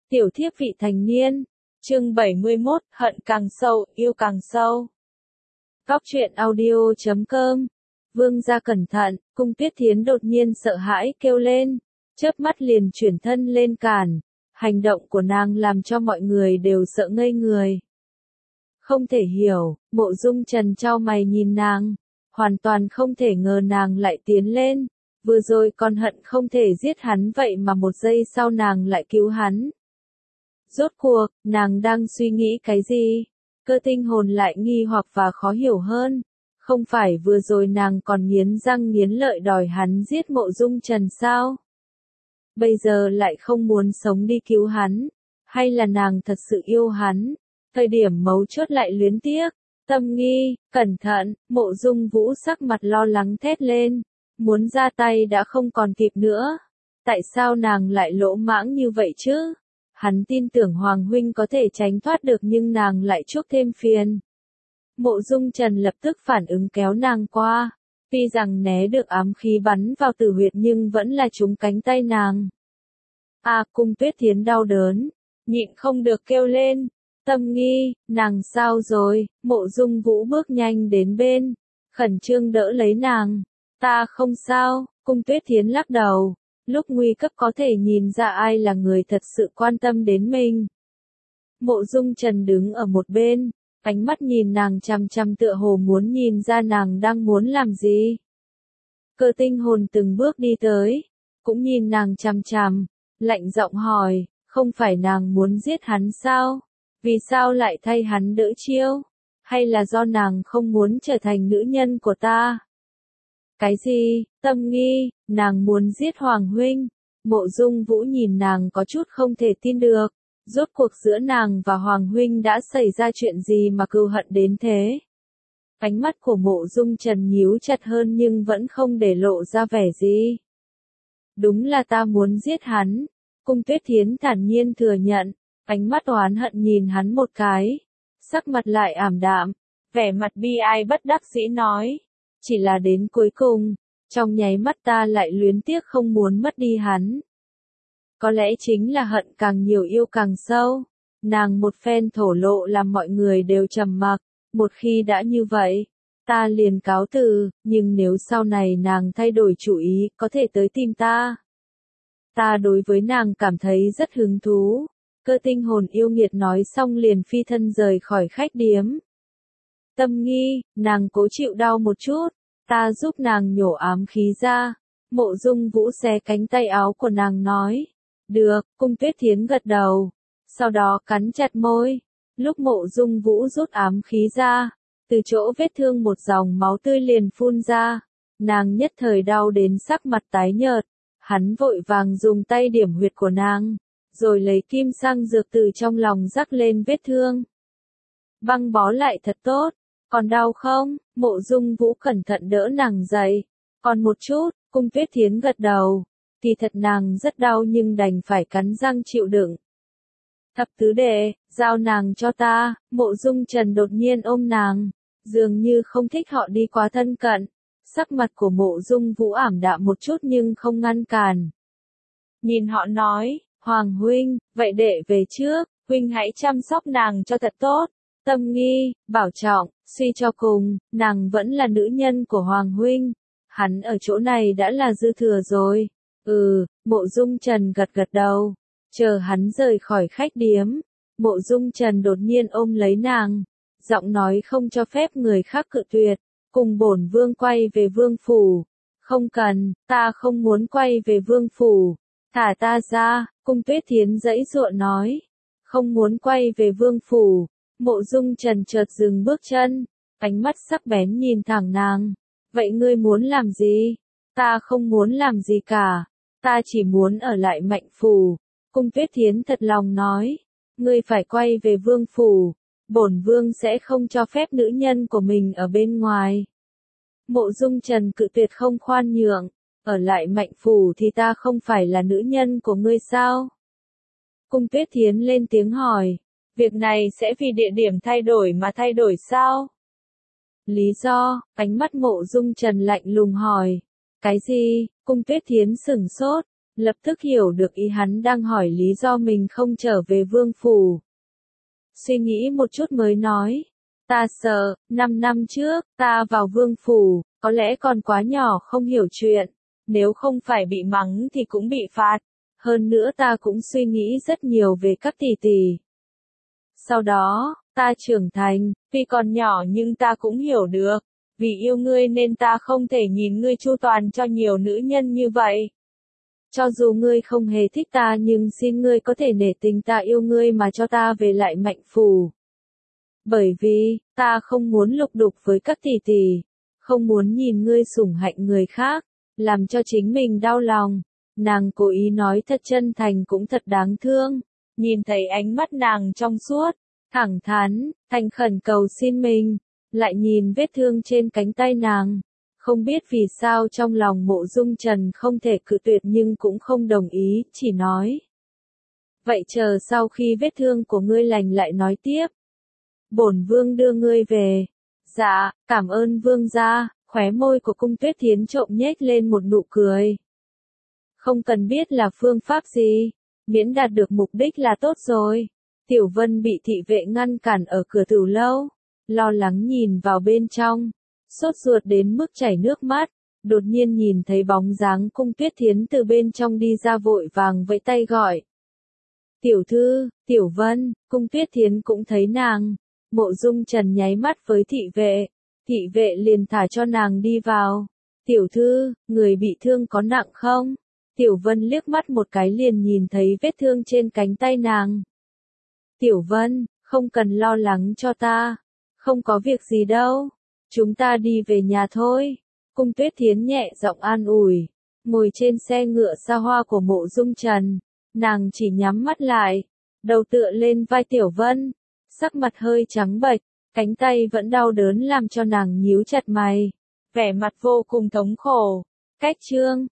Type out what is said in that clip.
Tiểu thiếp vị thành niên. Chương 71, hận càng sâu, yêu càng sâu. Góc truyện audio.com. Vương gia cẩn thận, Cung Tuyết Thiến đột nhiên sợ hãi kêu lên, chớp mắt liền chuyển thân lên cản. Hành động của nàng làm cho mọi người đều sợ ngây người. Không thể hiểu, Mộ Dung Trần chau mày nhìn nàng, hoàn toàn không thể ngờ nàng lại tiến lên. Vừa rồi còn hận không thể giết hắn vậy mà một giây sau nàng lại cứu hắn. Rốt cuộc, nàng đang suy nghĩ cái gì? Cơ tinh hồn lại nghi hoặc và khó hiểu hơn. Không phải vừa rồi nàng còn nghiến răng nghiến lợi đòi hắn giết Mộ Dung Trần sao? Bây giờ lại không muốn sống đi cứu hắn. Hay là nàng thật sự yêu hắn? Thời điểm mấu chốt lại luyến tiếc. Tâm nghi, cẩn thận, Mộ Dung Vũ sắc mặt lo lắng thét lên. Muốn ra tay đã không còn kịp nữa. Tại sao nàng lại lỗ mãng như vậy chứ? Hắn tin tưởng Hoàng huynh có thể tránh thoát được nhưng nàng lại chuốc thêm phiền. Mộ Dung Trần lập tức phản ứng kéo nàng qua. Tuy rằng né được ám khí bắn vào tử huyệt nhưng vẫn là trúng cánh tay nàng. Cung Tuyết Thiến đau đớn, nhịn không được kêu lên. Tâm nghi, nàng sao rồi? Mộ Dung Vũ bước nhanh đến bên, khẩn trương đỡ lấy nàng. Ta không sao, Cung Tuyết Thiến lắc đầu. Lúc nguy cấp có thể nhìn ra ai là người thật sự quan tâm đến mình. Mộ Dung Trần đứng ở một bên, ánh mắt nhìn nàng chằm chằm tựa hồ muốn nhìn ra nàng đang muốn làm gì. Cơ tinh hồn từng bước đi tới, cũng nhìn nàng chằm chằm, lạnh giọng hỏi, không phải nàng muốn giết hắn sao? Vì sao lại thay hắn đỡ chiêu? Hay là do nàng không muốn trở thành nữ nhân của ta? Cái gì? Tâm nghi, nàng muốn giết Hoàng huynh. Mộ Dung Vũ nhìn nàng có chút không thể tin được. Rốt cuộc giữa nàng và Hoàng huynh đã xảy ra chuyện gì mà cừu hận đến thế? Ánh mắt của Mộ Dung Trần nhíu chặt hơn nhưng vẫn không để lộ ra vẻ gì. Đúng là ta muốn giết hắn. Cung Tuyết Thiến thản nhiên thừa nhận, ánh mắt oán hận nhìn hắn một cái. Sắc mặt lại ảm đạm, vẻ mặt bi ai bất đắc dĩ nói. Chỉ là đến cuối cùng, trong nháy mắt ta lại luyến tiếc không muốn mất đi hắn. Có lẽ chính là hận càng nhiều yêu càng sâu. Nàng một phen thổ lộ làm mọi người đều trầm mặc. Một khi đã như vậy, ta liền cáo từ, nhưng nếu sau này nàng thay đổi chủ ý, có thể tới tìm ta. Ta đối với nàng cảm thấy rất hứng thú. Cơ tinh hồn yêu nghiệt nói xong liền phi thân rời khỏi khách điếm. Tâm nghi, nàng cố chịu đau một chút, ta giúp nàng nhổ ám khí ra. Mộ Dung Vũ xé cánh tay áo của nàng nói. Được, Cung Tuyết Thiến gật đầu. Sau đó cắn chặt môi. Lúc Mộ Dung Vũ rút ám khí ra, từ chỗ vết thương một dòng máu tươi liền phun ra. Nàng nhất thời đau đến sắc mặt tái nhợt. Hắn vội vàng dùng tay điểm huyệt của nàng, rồi lấy kim xăng dược từ trong lòng rắc lên vết thương. Băng bó lại thật tốt. Còn đau không? Mộ Dung Vũ cẩn thận đỡ nàng dậy. Còn một chút, Cung Tuyết Thiến gật đầu. Thì thật nàng rất đau nhưng đành phải cắn răng chịu đựng. Thập tứ đệ, giao nàng cho ta. Mộ Dung Trần đột nhiên ôm nàng, dường như không thích họ đi quá thân cận. Sắc mặt của Mộ Dung Vũ ảm đạm một chút nhưng không ngăn cản. Nhìn họ nói, Hoàng huynh, vậy đệ về trước, huynh hãy chăm sóc nàng cho thật tốt. Tâm nghi, bảo trọng, suy cho cùng, nàng vẫn là nữ nhân của Hoàng huynh. Hắn ở chỗ này đã là dư thừa rồi. Mộ Dung Trần gật gật đầu. Chờ hắn rời khỏi khách điếm, Mộ Dung Trần đột nhiên ôm lấy nàng. Giọng nói không cho phép người khác cự tuyệt. Cùng bổn vương quay về vương phủ. Không cần, ta không muốn quay về vương phủ. Thả ta ra, Cung Tuyết Thiến giãy giụa nói. Không muốn quay về vương phủ. Mộ Dung Trần chợt dừng bước chân, ánh mắt sắc bén nhìn thẳng nàng. Vậy ngươi muốn làm gì? Ta không muốn làm gì cả. Ta chỉ muốn ở lại Mạnh phủ. Cung Tuyết Thiến thật lòng nói. Ngươi phải quay về vương phủ. Bổn vương sẽ không cho phép nữ nhân của mình ở bên ngoài. Mộ Dung Trần cự tuyệt không khoan nhượng. Ở lại Mạnh phủ thì ta không phải là nữ nhân của ngươi sao? Cung Tuyết Thiến lên tiếng hỏi. Việc này sẽ vì địa điểm thay đổi mà thay đổi sao? Lý do, ánh mắt Mộ Dung Trần lạnh lùng hỏi. Cái gì? Cung Tuyết Thiến sửng sốt, lập tức hiểu được ý hắn đang hỏi lý do mình không trở về vương phủ. Suy nghĩ một chút mới nói, ta sợ, 5 năm trước, ta vào vương phủ, có lẽ còn quá nhỏ không hiểu chuyện, nếu không phải bị mắng thì cũng bị phạt, hơn nữa ta cũng suy nghĩ rất nhiều về các tỷ tỷ. Sau đó, ta trưởng thành, tuy còn nhỏ nhưng ta cũng hiểu được, vì yêu ngươi nên ta không thể nhìn ngươi chu toàn cho nhiều nữ nhân như vậy. Cho dù ngươi không hề thích ta nhưng xin ngươi có thể nể tình ta yêu ngươi mà cho ta về lại Mạnh phủ. Bởi vì, ta không muốn lục đục với các tỷ tỷ, không muốn nhìn ngươi sủng hạnh người khác, làm cho chính mình đau lòng. Nàng cố ý nói thật chân thành cũng thật đáng thương, nhìn thấy ánh mắt nàng trong suốt, thẳng thắn, thành khẩn cầu xin mình, lại nhìn vết thương trên cánh tay nàng. Không biết vì sao trong lòng Mộ Dung Trần không thể cự tuyệt nhưng cũng không đồng ý, chỉ nói. Vậy chờ sau khi vết thương của ngươi lành lại nói tiếp. Bổn vương đưa ngươi về. Dạ, cảm ơn vương gia, khóe môi của Cung Tuyết Thiến trộm nhếch lên một nụ cười. Không cần biết là phương pháp gì, miễn đạt được mục đích là tốt rồi. Tiểu Vân bị thị vệ ngăn cản ở cửa Tửu lâu, lo lắng nhìn vào bên trong, sốt ruột đến mức chảy nước mắt, đột nhiên nhìn thấy bóng dáng Cung Tuyết Thiến từ bên trong đi ra vội vàng vẫy tay gọi. Tiểu thư, Tiểu Vân, Cung Tuyết Thiến cũng thấy nàng, Mộ Dung Trần nháy mắt với thị vệ liền thả cho nàng đi vào. Tiểu thư, người bị thương có nặng không? Tiểu Vân liếc mắt một cái liền nhìn thấy vết thương trên cánh tay nàng. Tiểu Vân, không cần lo lắng cho ta, không có việc gì đâu, chúng ta đi về nhà thôi. Cung Tuyết Thiến nhẹ giọng an ủi, ngồi trên xe ngựa xa hoa của Mộ Dung Trần, nàng chỉ nhắm mắt lại, đầu tựa lên vai Tiểu Vân, sắc mặt hơi trắng bệch, cánh tay vẫn đau đớn làm cho nàng nhíu chặt mày, vẻ mặt vô cùng thống khổ. Cách chương